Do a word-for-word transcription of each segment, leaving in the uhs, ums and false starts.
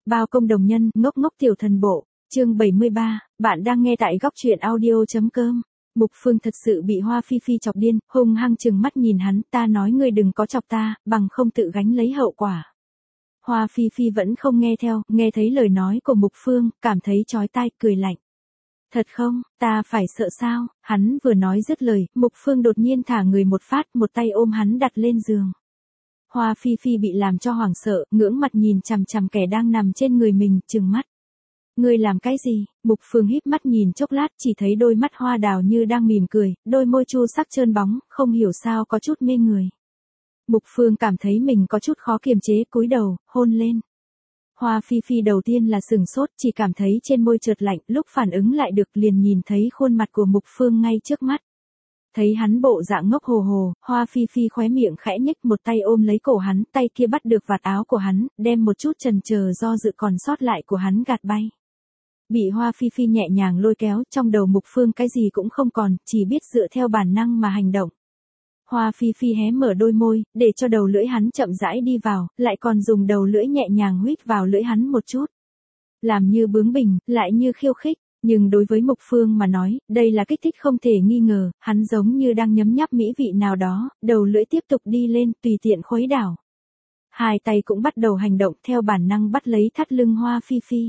Bao công đồng nhân, ngốc ngốc tiểu thần bộ, chương bảy mươi ba, bạn đang nghe tại góc truyện audio.com. Mục Phương thật sự bị Hoa Phi Phi chọc điên, hung hăng trừng mắt nhìn hắn, ta nói ngươi đừng có chọc ta, bằng không tự gánh lấy hậu quả. Hoa Phi Phi vẫn không nghe theo, nghe thấy lời nói của Mục Phương, cảm thấy chói tai, cười lạnh. Thật không, ta phải sợ sao, hắn vừa nói dứt lời, Mục Phương đột nhiên thả người một phát, một tay ôm hắn đặt lên giường. Hoa Phi Phi bị làm cho hoảng sợ, ngưỡng mặt nhìn chằm chằm kẻ đang nằm trên người mình, trừng mắt. Ngươi làm cái gì? Mục Phương híp mắt nhìn chốc lát, chỉ thấy đôi mắt hoa đào như đang mỉm cười, đôi môi chu sắc trơn bóng, không hiểu sao có chút mê người. Mục Phương cảm thấy mình có chút khó kiềm chế, cúi đầu, hôn lên. Hoa Phi Phi đầu tiên là sửng sốt, chỉ cảm thấy trên môi chợt lạnh, lúc phản ứng lại được liền nhìn thấy khuôn mặt của Mục Phương ngay trước mắt. Thấy hắn bộ dạng ngốc hồ hồ, Hoa Phi Phi khóe miệng khẽ nhếch, một tay ôm lấy cổ hắn, tay kia bắt được vạt áo của hắn, đem một chút chần chờ do dự còn sót lại của hắn gạt bay. Bị Hoa Phi Phi nhẹ nhàng lôi kéo, trong đầu Mục Phương cái gì cũng không còn, chỉ biết dựa theo bản năng mà hành động. Hoa Phi Phi hé mở đôi môi, để cho đầu lưỡi hắn chậm rãi đi vào, lại còn dùng đầu lưỡi nhẹ nhàng huýt vào lưỡi hắn một chút. Làm như bướng bỉnh, lại như khiêu khích. Nhưng đối với Mục Phương mà nói, đây là kích thích không thể nghi ngờ, hắn giống như đang nhấm nháp mỹ vị nào đó, đầu lưỡi tiếp tục đi lên, tùy tiện khuấy đảo. Hai tay cũng bắt đầu hành động theo bản năng bắt lấy thắt lưng Hoa Phi Phi.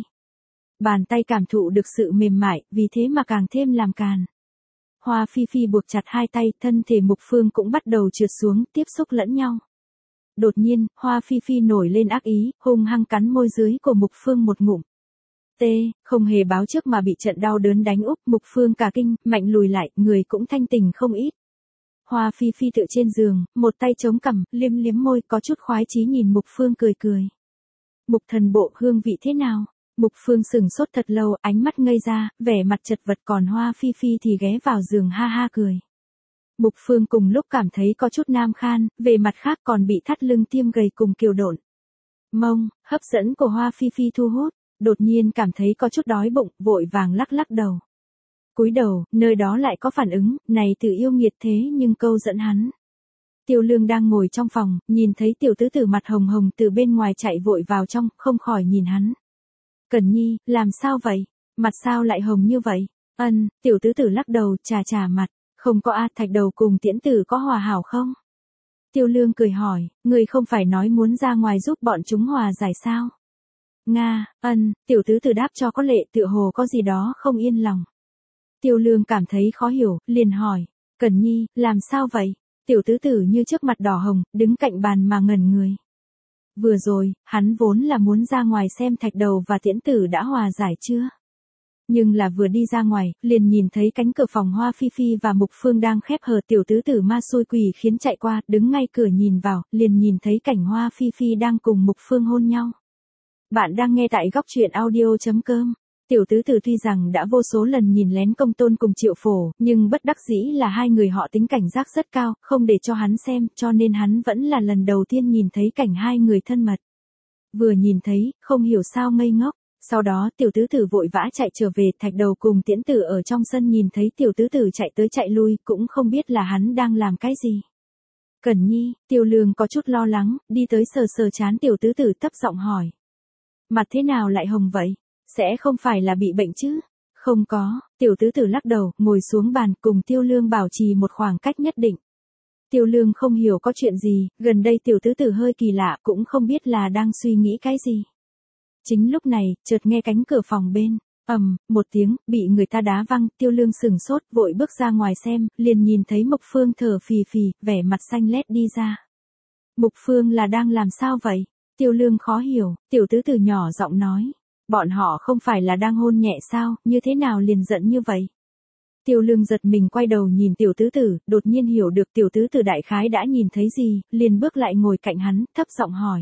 Bàn tay cảm thụ được sự mềm mại, vì thế mà càng thêm làm càn. Hoa Phi Phi buộc chặt hai tay, thân thể Mục Phương cũng bắt đầu trượt xuống, tiếp xúc lẫn nhau. Đột nhiên, Hoa Phi Phi nổi lên ác ý, hung hăng cắn môi dưới của Mục Phương một ngụm. T, không hề báo trước mà bị trận đau đớn đánh úp, Mục Phương cả kinh, mạnh lùi lại, người cũng thanh tỉnh không ít. Hoa Phi Phi tựa trên giường, một tay chống cằm, liếm liếm môi, có chút khoái chí nhìn Mục Phương cười cười. Mục thần bộ hương vị thế nào? Mục Phương sừng sốt thật lâu, ánh mắt ngây ra, vẻ mặt chật vật, còn Hoa Phi Phi thì ghé vào giường ha ha cười. Mục Phương cùng lúc cảm thấy có chút nam khan, về mặt khác còn bị thắt lưng tiêm gầy cùng kiều độn. Mông, hấp dẫn của Hoa Phi Phi thu hút. Đột nhiên cảm thấy có chút đói bụng, vội vàng lắc lắc đầu. Cúi đầu, nơi đó lại có phản ứng, này tự yêu nghiệt thế nhưng câu dẫn hắn. Tiêu Lương đang ngồi trong phòng, nhìn thấy tiểu tứ tử mặt hồng hồng từ bên ngoài chạy vội vào trong, không khỏi nhìn hắn. Cẩn Nhi, làm sao vậy? Mặt sao lại hồng như vậy? Ân, tiểu tứ tử lắc đầu, chà chà mặt, không có a, Thạch Đầu cùng Tiễn Tử có hòa hảo không? Tiêu Lương cười hỏi, người không phải nói muốn ra ngoài giúp bọn chúng hòa giải sao? Nga, ân, tiểu tứ tử đáp cho có lệ, tựa hồ có gì đó không yên lòng. Tiêu Lương cảm thấy khó hiểu, liền hỏi, Cẩn Nhi, làm sao vậy? Tiểu tứ tử như trước mặt đỏ hồng, đứng cạnh bàn mà ngẩn người. Vừa rồi, hắn vốn là muốn ra ngoài xem Thạch Đầu và Tiễn Tử đã hòa giải chưa? Nhưng là vừa đi ra ngoài, liền nhìn thấy cánh cửa phòng Hoa Phi Phi và Mục Phương đang khép hờ, tiểu tứ tử ma xui quỷ khiến chạy qua, đứng ngay cửa nhìn vào, liền nhìn thấy cảnh Hoa Phi Phi đang cùng Mục Phương hôn nhau. Bạn đang nghe tại góc truyện audio.com. Tiểu tứ tử tuy rằng đã vô số lần nhìn lén Công Tôn cùng Triệu Phổ, nhưng bất đắc dĩ là hai người họ tính cảnh giác rất cao, không để cho hắn xem, cho nên hắn vẫn là lần đầu tiên nhìn thấy cảnh hai người thân mật. Vừa nhìn thấy, không hiểu sao ngây ngốc. Sau đó tiểu tứ tử vội vã chạy trở về, Thạch Đầu cùng Tiễn Tử ở trong sân nhìn thấy tiểu tứ tử chạy tới chạy lui, cũng không biết là hắn đang làm cái gì. Cẩn Nhi, Tiêu Lương có chút lo lắng, đi tới sờ sờ trán tiểu tứ tử thấp giọng hỏi. Mặt thế nào lại hồng vậy? Sẽ không phải là bị bệnh chứ? Không có, tiểu tứ tử lắc đầu, ngồi xuống bàn cùng Tiêu Lương bảo trì một khoảng cách nhất định. Tiêu Lương không hiểu có chuyện gì, gần đây tiểu tứ tử hơi kỳ lạ, cũng không biết là đang suy nghĩ cái gì. Chính lúc này, chợt nghe cánh cửa phòng bên, ầm, một tiếng, bị người ta đá văng, Tiêu Lương sửng sốt, vội bước ra ngoài xem, liền nhìn thấy Mục Phương thở phì phì, vẻ mặt xanh lét đi ra. Mục Phương là đang làm sao vậy? Tiêu Lương khó hiểu, tiểu tứ tử nhỏ giọng nói. Bọn họ không phải là đang hôn nhẹ sao, như thế nào liền giận như vậy? Tiêu Lương giật mình quay đầu nhìn tiểu tứ tử, đột nhiên hiểu được tiểu tứ tử đại khái đã nhìn thấy gì, liền bước lại ngồi cạnh hắn, thấp giọng hỏi.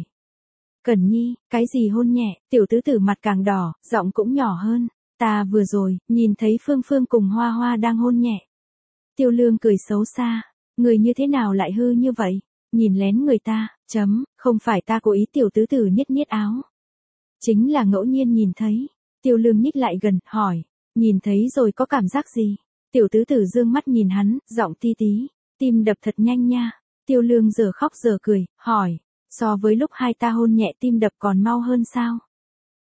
Cẩn Nhi, cái gì hôn nhẹ? Tiểu tứ tử mặt càng đỏ, giọng cũng nhỏ hơn. Ta vừa rồi, nhìn thấy Phương Phương cùng Hoa Hoa đang hôn nhẹ. Tiêu Lương cười xấu xa. Người như thế nào lại hư như vậy? Nhìn lén người ta, chấm, không phải ta cố ý, tiểu tứ tử niết niết áo. Chính là ngẫu nhiên nhìn thấy. Tiêu Lương nhích lại gần, hỏi. Nhìn thấy rồi có cảm giác gì? Tiểu tứ tử dương mắt nhìn hắn, giọng ti tí. Tim đập thật nhanh nha. Tiêu Lương giờ khóc giờ cười, hỏi. So với lúc hai ta hôn nhẹ tim đập còn mau hơn sao?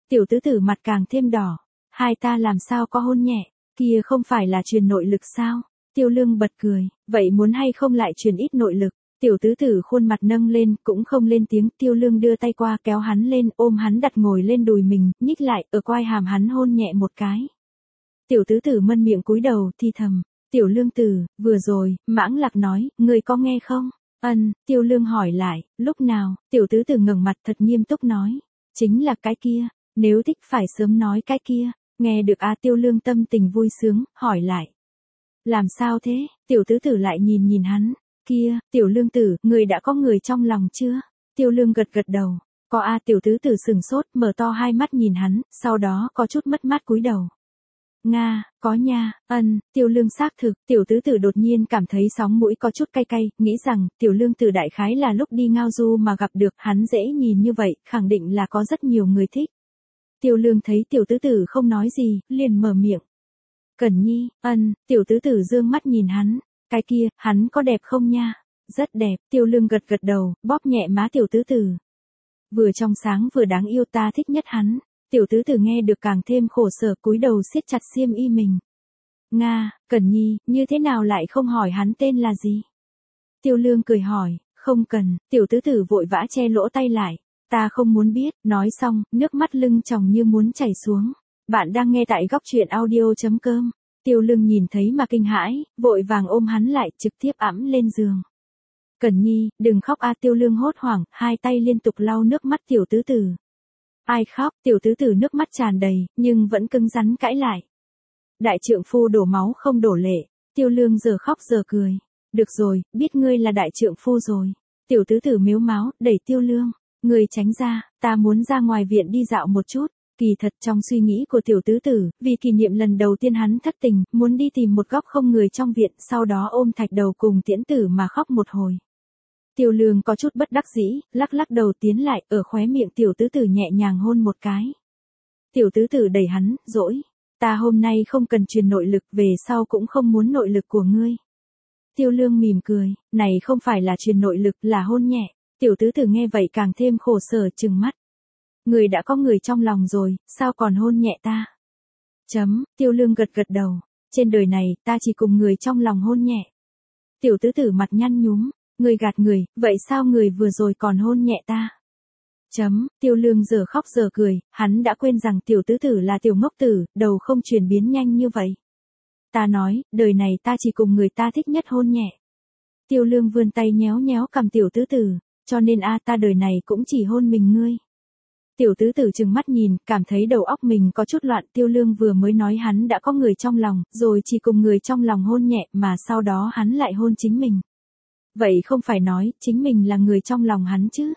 Tiểu tứ tử mặt càng thêm đỏ. Hai ta làm sao có hôn nhẹ, kia không phải là truyền nội lực sao? Tiêu Lương bật cười, vậy muốn hay không lại truyền ít nội lực? Tiểu tứ tử khuôn mặt nâng lên, cũng không lên tiếng. Tiêu Lương đưa tay qua kéo hắn lên, ôm hắn đặt ngồi lên đùi mình, nhích lại, ở quai hàm hắn hôn nhẹ một cái. Tiểu tứ tử mân miệng cúi đầu, thi thầm. Tiểu Lương tử, vừa rồi, Mãng Lạc nói, người có nghe không? Ân, Tiêu Lương hỏi lại, lúc nào? Tiểu tứ tử ngẩng mặt thật nghiêm túc nói. Chính là cái kia, nếu thích phải sớm nói cái kia. Nghe được a Tiêu Lương tâm tình vui sướng, hỏi lại. Làm sao thế? Tiểu tứ tử lại nhìn nhìn hắn. Kia, Tiểu Lương tử, người đã có người trong lòng chưa? Tiêu Lương gật gật đầu. Có a Tiểu tứ tử sừng sốt, mở to hai mắt nhìn hắn, sau đó có chút mất mát cúi đầu. Nga, có nha, ân, Tiêu Lương xác thực. Tiểu tứ tử đột nhiên cảm thấy sóng mũi có chút cay cay, nghĩ rằng, Tiểu Lương tử đại khái là lúc đi ngao du mà gặp được, hắn dễ nhìn như vậy, khẳng định là có rất nhiều người thích. Tiêu Lương thấy tiểu tứ tử không nói gì, liền mở miệng. Cẩn Nhi, ân, tiểu tứ tử dương mắt nhìn hắn. Cái kia, hắn có đẹp không nha? Rất đẹp, Tiêu Lương gật gật đầu, bóp nhẹ má tiểu tứ tử. Vừa trong sáng vừa đáng yêu, ta thích nhất hắn. Tiểu tứ tử nghe được càng thêm khổ sở, cúi đầu siết chặt xiêm y mình. Nga, Cẩn Nhi, như thế nào lại không hỏi hắn tên là gì? Tiêu Lương cười hỏi, không cần. Tiểu tứ tử vội vã che lỗ tay lại. Ta không muốn biết, nói xong, nước mắt lưng tròng như muốn chảy xuống. Bạn đang nghe tại góc truyện audio chấm com. Tiêu Lương nhìn thấy mà kinh hãi, vội vàng ôm hắn lại, trực tiếp ẵm lên giường. Cẩn Nhi, đừng khóc a. Tiêu Lương hốt hoảng, hai tay liên tục lau nước mắt tiểu tứ tử. Ai khóc? Tiểu tứ tử nước mắt tràn đầy, nhưng vẫn cứng rắn cãi lại. Đại trượng phu đổ máu không đổ lệ. Tiêu Lương giờ khóc giờ cười. Được rồi, biết ngươi là đại trượng phu rồi. Tiểu tứ tử mếu máo, đẩy Tiêu Lương. Người tránh ra, ta muốn ra ngoài viện đi dạo một chút. Kỳ thật trong suy nghĩ của tiểu tứ tử, vì kỷ niệm lần đầu tiên hắn thất tình, muốn đi tìm một góc không người trong viện, sau đó ôm thạch đầu cùng tiễn tử mà khóc một hồi. Tiêu Lương có chút bất đắc dĩ, lắc lắc đầu tiến lại, ở khóe miệng tiểu tứ tử nhẹ nhàng hôn một cái. Tiểu tứ tử đẩy hắn, dỗi. Ta hôm nay không cần truyền nội lực, về sau cũng không muốn nội lực của ngươi. Tiêu Lương mỉm cười, này không phải là truyền nội lực, là hôn nhẹ. Tiểu tứ tử nghe vậy càng thêm khổ sở, trừng mắt. Người đã có người trong lòng rồi, sao còn hôn nhẹ ta? Chấm, Tiêu Lương gật gật đầu. Trên đời này, ta chỉ cùng người trong lòng hôn nhẹ. Tiểu tứ tử mặt nhăn nhúm. Người gạt người, vậy sao người vừa rồi còn hôn nhẹ ta? Chấm, Tiêu Lương giờ khóc giờ cười, hắn đã quên rằng tiểu tứ tử là tiểu ngốc tử, đầu không chuyển biến nhanh như vậy. Ta nói, đời này ta chỉ cùng người ta thích nhất hôn nhẹ. Tiêu Lương vươn tay nhéo nhéo cầm tiểu tứ tử, cho nên a ta đời này cũng chỉ hôn mình ngươi. Tiểu tứ tử trừng mắt nhìn, cảm thấy đầu óc mình có chút loạn. Tiêu Lương vừa mới nói hắn đã có người trong lòng, rồi chỉ cùng người trong lòng hôn nhẹ, mà sau đó hắn lại hôn chính mình. Vậy không phải nói, chính mình là người trong lòng hắn chứ?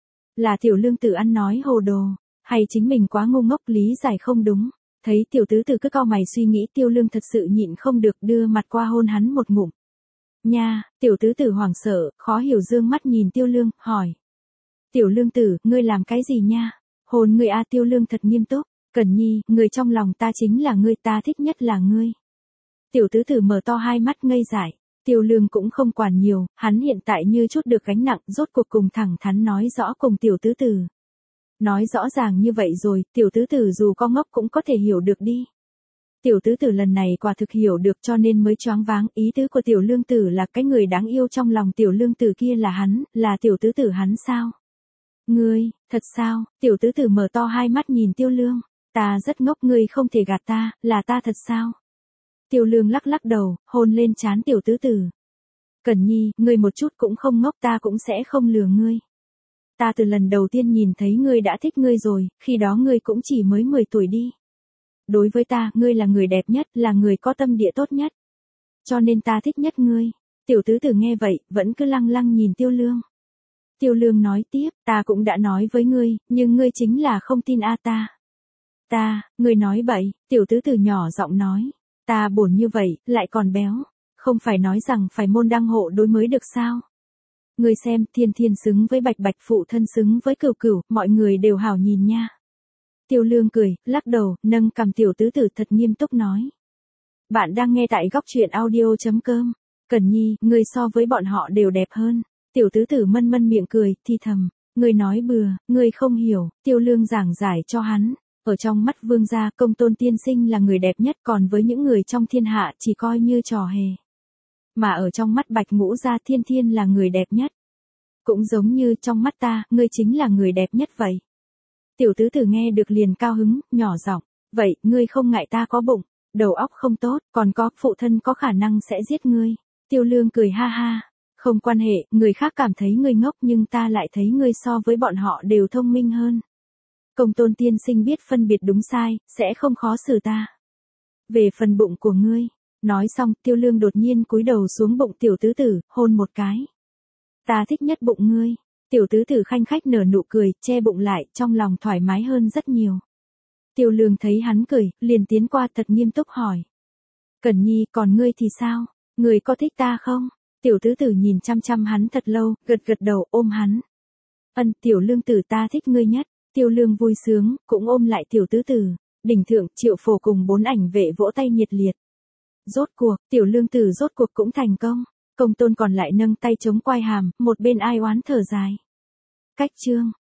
Là tiểu Lương tử ăn nói hồ đồ, hay chính mình quá ngu ngốc lý giải không đúng? Thấy tiểu tứ tử cứ cau mày suy nghĩ, Tiêu Lương thật sự nhịn không được đưa mặt qua hôn hắn một ngụm. Nha, tiểu tứ tử hoảng sợ, khó hiểu dương mắt nhìn Tiêu Lương, hỏi. Tiểu Lương tử, ngươi làm cái gì nha? Hôn ngươi a. Tiêu Lương thật nghiêm túc. Cẩn Nhi, người trong lòng ta chính là ngươi, ta thích nhất là ngươi. Tiểu tứ tử mở to hai mắt ngây dại. Tiêu Lương cũng không quản nhiều, hắn hiện tại như chút được gánh nặng, rốt cuộc cùng thẳng thắn nói rõ cùng tiểu tứ tử. Nói rõ ràng như vậy rồi, tiểu tứ tử dù có ngốc cũng có thể hiểu được đi. Tiểu tứ tử lần này quả thực hiểu được, cho nên mới choáng váng. Ý tứ của tiểu Lương tử là cái người đáng yêu trong lòng tiểu Lương tử kia là hắn, là tiểu tứ tử hắn sao? Ngươi, thật sao? Tiểu tứ tử mở to hai mắt nhìn Tiêu Lương. Ta rất ngốc, ngươi không thể gạt ta, là ta thật sao? Tiêu Lương lắc lắc đầu, hôn lên trán tiểu tứ tử. Cẩn Nhi, ngươi một chút cũng không ngốc, ta cũng sẽ không lừa ngươi. Ta từ lần đầu tiên nhìn thấy ngươi đã thích ngươi rồi, khi đó ngươi cũng chỉ mới mười tuổi đi. Đối với ta, ngươi là người đẹp nhất, là người có tâm địa tốt nhất. Cho nên ta thích nhất ngươi. Tiểu tứ tử nghe vậy, vẫn cứ lăng lăng nhìn Tiêu Lương. Tiêu Lương nói tiếp, ta cũng đã nói với ngươi, nhưng ngươi chính là không tin a ta. Ta, ngươi nói bậy, tiểu tứ tử nhỏ giọng nói. Ta bổn như vậy, lại còn béo. Không phải nói rằng phải môn đăng hộ đối mới được sao? Ngươi xem, thiên thiên xứng với bạch bạch, phụ thân xứng với cửu cửu, mọi người đều hảo nhìn nha. Tiêu Lương cười, lắc đầu, nâng cằm tiểu tứ tử thật nghiêm túc nói. Bạn đang nghe tại góc truyện audio chấm com. Cẩn Nhi, ngươi so với bọn họ đều đẹp hơn. Tiểu tứ tử mân mân miệng cười, thi thầm. Ngươi nói bừa, ngươi không hiểu. Tiêu Lương giảng giải cho hắn. Ở trong mắt vương gia, Công Tôn tiên sinh là người đẹp nhất, còn với những người trong thiên hạ chỉ coi như trò hề. Mà ở trong mắt Bạch Ngũ gia, Thiên Thiên là người đẹp nhất. Cũng giống như trong mắt ta, ngươi chính là người đẹp nhất vậy. Tiểu tứ tử nghe được liền cao hứng, nhỏ giọng, vậy, ngươi không ngại ta có bụng, đầu óc không tốt, còn có, phụ thân có khả năng sẽ giết ngươi. Tiêu Lương cười ha ha, không quan hệ, người khác cảm thấy ngươi ngốc nhưng ta lại thấy ngươi so với bọn họ đều thông minh hơn. Công Tôn tiên sinh biết phân biệt đúng sai, sẽ không khó xử ta. Về phần bụng của ngươi, nói xong, Tiêu Lương đột nhiên cúi đầu xuống bụng tiểu tứ tử, hôn một cái. Ta thích nhất bụng ngươi. Tiểu tứ tử khanh khách nở nụ cười, che bụng lại, trong lòng thoải mái hơn rất nhiều. Tiêu Lương thấy hắn cười, liền tiến qua thật nghiêm túc hỏi. Cẩn Nhi, còn ngươi thì sao? Ngươi có thích ta không? Tiểu tứ tử nhìn chăm chăm hắn thật lâu, gật gật đầu, ôm hắn. Ân, tiểu lương tử, ta thích ngươi nhất. Tiêu Lương vui sướng, cũng ôm lại tiểu tứ tử. Đỉnh thượng, Triệu Phổ cùng bốn ảnh vệ vỗ tay nhiệt liệt. Rốt cuộc, tiểu lương tử rốt cuộc cũng thành công. Công Tôn còn lại nâng tay chống quai hàm, một bên ai oán thở dài. Cách chương.